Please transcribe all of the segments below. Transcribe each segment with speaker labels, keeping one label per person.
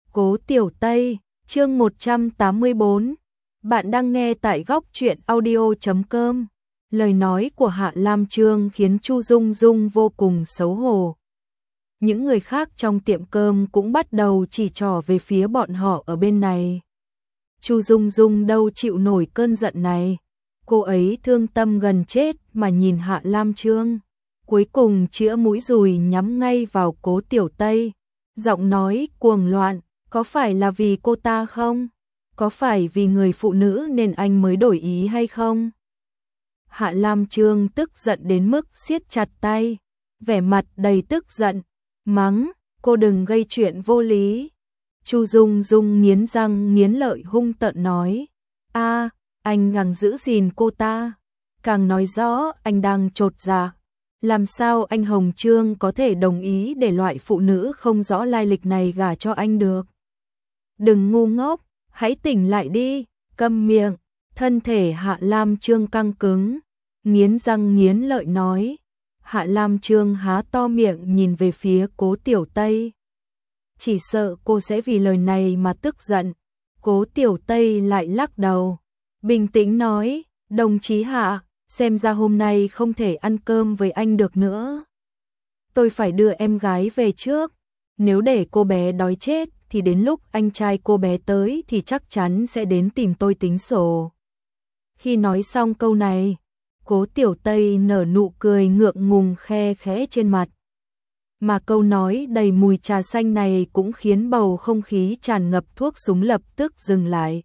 Speaker 1: Cố Tiểu Tây, chương 184. Bạn đang nghe tại góc truyện audio.com. Lời nói của Hạ Lam Chương khiến Chu Dung Dung vô cùng xấu hổ. Những người khác trong tiệm cơm cũng bắt đầu chỉ trỏ về phía bọn họ ở bên này. Chu Dung Dung đâu chịu nổi cơn giận này. Cô ấy thương tâm gần chết mà nhìn Hạ Lam Chương. Cuối cùng chĩa mũi dùi nhắm ngay vào Cố Tiểu Tây. Giọng nói cuồng loạn, có phải là vì cô ta không? Có phải vì người phụ nữ nên anh mới đổi ý hay không? Hạ Lam Chương tức giận đến mức siết chặt tay, vẻ mặt đầy tức giận, mắng, cô đừng gây chuyện vô lý. Chu Dung Dung nghiến răng nghiến lợi hung tợn nói, anh càng giữ gìn cô ta, càng nói rõ anh đang chột dạ. Làm sao anh Hồng Trương có thể đồng ý để loại phụ nữ không rõ lai lịch này gả cho anh được? Đừng ngu ngốc, hãy tỉnh lại đi, câm miệng. Thân thể Hạ Lam Chương căng cứng, nghiến răng nghiến lợi nói. Hạ Lam Chương há to miệng nhìn về phía Cố Tiểu Tây. Chỉ sợ cô sẽ vì lời này mà tức giận. Cố Tiểu Tây lại lắc đầu, bình tĩnh nói, đồng chí Hạ, xem ra hôm nay không thể ăn cơm với anh được nữa. Tôi phải đưa em gái về trước, nếu để cô bé đói chết thì đến lúc anh trai cô bé tới thì chắc chắn sẽ đến tìm tôi tính sổ. Khi nói xong câu này, Cố Tiểu Tây nở nụ cười ngượng ngùng khe khẽ trên mặt. Mà câu nói đầy mùi trà xanh này cũng khiến bầu không khí tràn ngập thuốc súng lập tức dừng lại.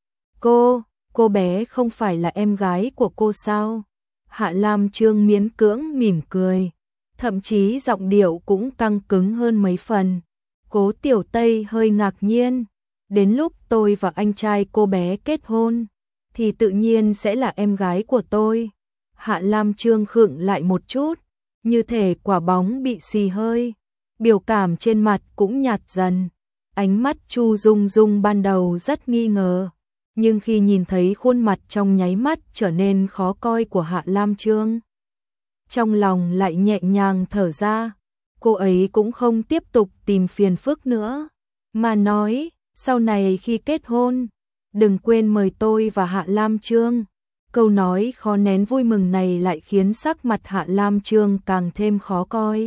Speaker 1: Cô bé không phải là em gái của cô sao? Hạ Lam Chương miễn cưỡng mỉm cười, thậm chí giọng điệu cũng căng cứng hơn mấy phần. Cố Tiểu Tây hơi ngạc nhiên, đến lúc tôi và anh trai cô bé kết hôn, thì tự nhiên sẽ là em gái của tôi. Hạ Lam Chương khựng lại một chút, như thể quả bóng bị xì hơi, biểu cảm trên mặt cũng nhạt dần. Ánh mắt Chu Dung Dung ban đầu rất nghi ngờ, nhưng khi nhìn thấy khuôn mặt trong nháy mắt trở nên khó coi của Hạ Lam Chương, trong lòng lại nhẹ nhàng thở ra. Cô ấy cũng không tiếp tục tìm phiền phức nữa, mà nói, sau này khi kết hôn, đừng quên mời tôi và Hạ Lam Chương. Câu nói khó nén vui mừng này lại khiến sắc mặt Hạ Lam Chương càng thêm khó coi.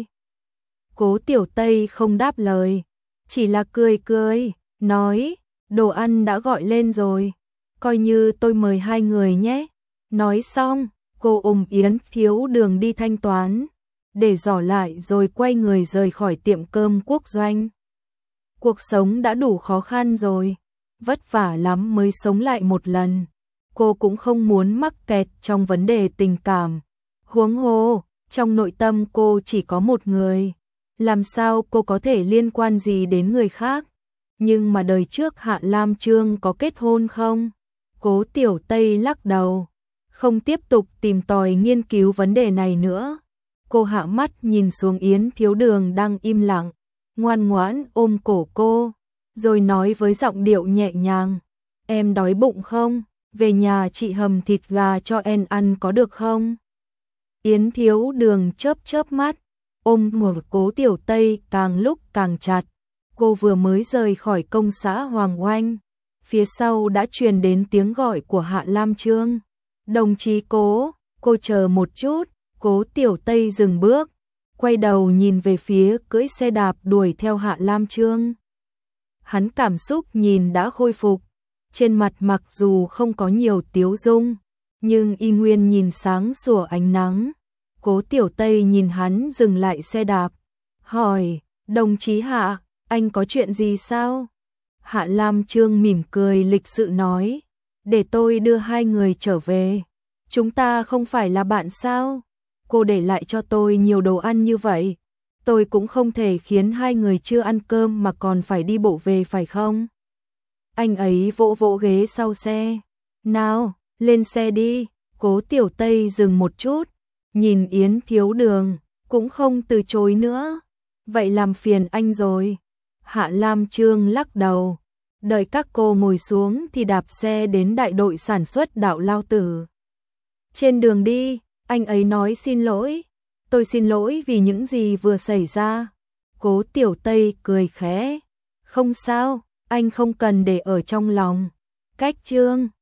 Speaker 1: Cố Tiểu Tây không đáp lời, chỉ là cười cười, nói, đồ ăn đã gọi lên rồi, coi như tôi mời hai người nhé. Nói xong, cô ôm Yến Thiếu Đường đi thanh toán, để giỏ lại rồi quay người rời khỏi tiệm cơm Quốc Doanh. Cuộc sống đã đủ khó khăn rồi, vất vả lắm mới sống lại một lần. Cô cũng không muốn mắc kẹt trong vấn đề tình cảm. Huống hồ, trong nội tâm cô chỉ có một người. Làm sao cô có thể liên quan gì đến người khác? Nhưng mà đời trước Hạ Lam Chương có kết hôn không? Cố Tiểu Tây lắc đầu, không tiếp tục tìm tòi nghiên cứu vấn đề này nữa. Cô hạ mắt nhìn xuống Yến Thiếu Đường đang im lặng, ngoan ngoãn ôm cổ cô, rồi nói với giọng điệu nhẹ nhàng, em đói bụng không? Về nhà chị hầm thịt gà cho em ăn có được không? Yến Thiếu Đường chớp chớp mắt, ôm một Cố Tiểu Tây càng lúc càng chặt. Cô vừa mới rời khỏi công xã Hoàng Oanh, phía sau đã truyền đến tiếng gọi của Hạ Lam Chương. Đồng chí Cố, cô chờ một chút. Cố Tiểu Tây dừng bước, quay đầu nhìn về phía cưỡi xe đạp đuổi theo Hạ Lam Chương. Hắn cảm xúc nhìn đã khôi phục, trên mặt mặc dù không có nhiều tiếu dung, nhưng y nguyên nhìn sáng sủa ánh nắng. Cố Tiểu Tây nhìn hắn dừng lại xe đạp, hỏi, đồng chí Hạ, anh có chuyện gì sao? Hạ Lam Chương mỉm cười lịch sự nói, để tôi đưa hai người trở về, chúng ta không phải là bạn sao? Cô để lại cho tôi nhiều đồ ăn như vậy, tôi cũng không thể khiến hai người chưa ăn cơm mà còn phải đi bộ về phải không? Anh ấy vỗ vỗ ghế sau xe, nào, lên xe đi. Cố Tiểu Tây dừng một chút, nhìn Yến Thiếu Đường, cũng không từ chối nữa. Vậy làm phiền anh rồi. Hạ Lam Chương lắc đầu, đợi các cô ngồi xuống thì đạp xe đến đại đội sản xuất Đạo Lao Tử. Trên đường đi, anh ấy nói xin lỗi, tôi xin lỗi vì những gì vừa xảy ra. Cố Tiểu Tây cười khẽ, không sao, anh không cần để ở trong lòng. Cách chương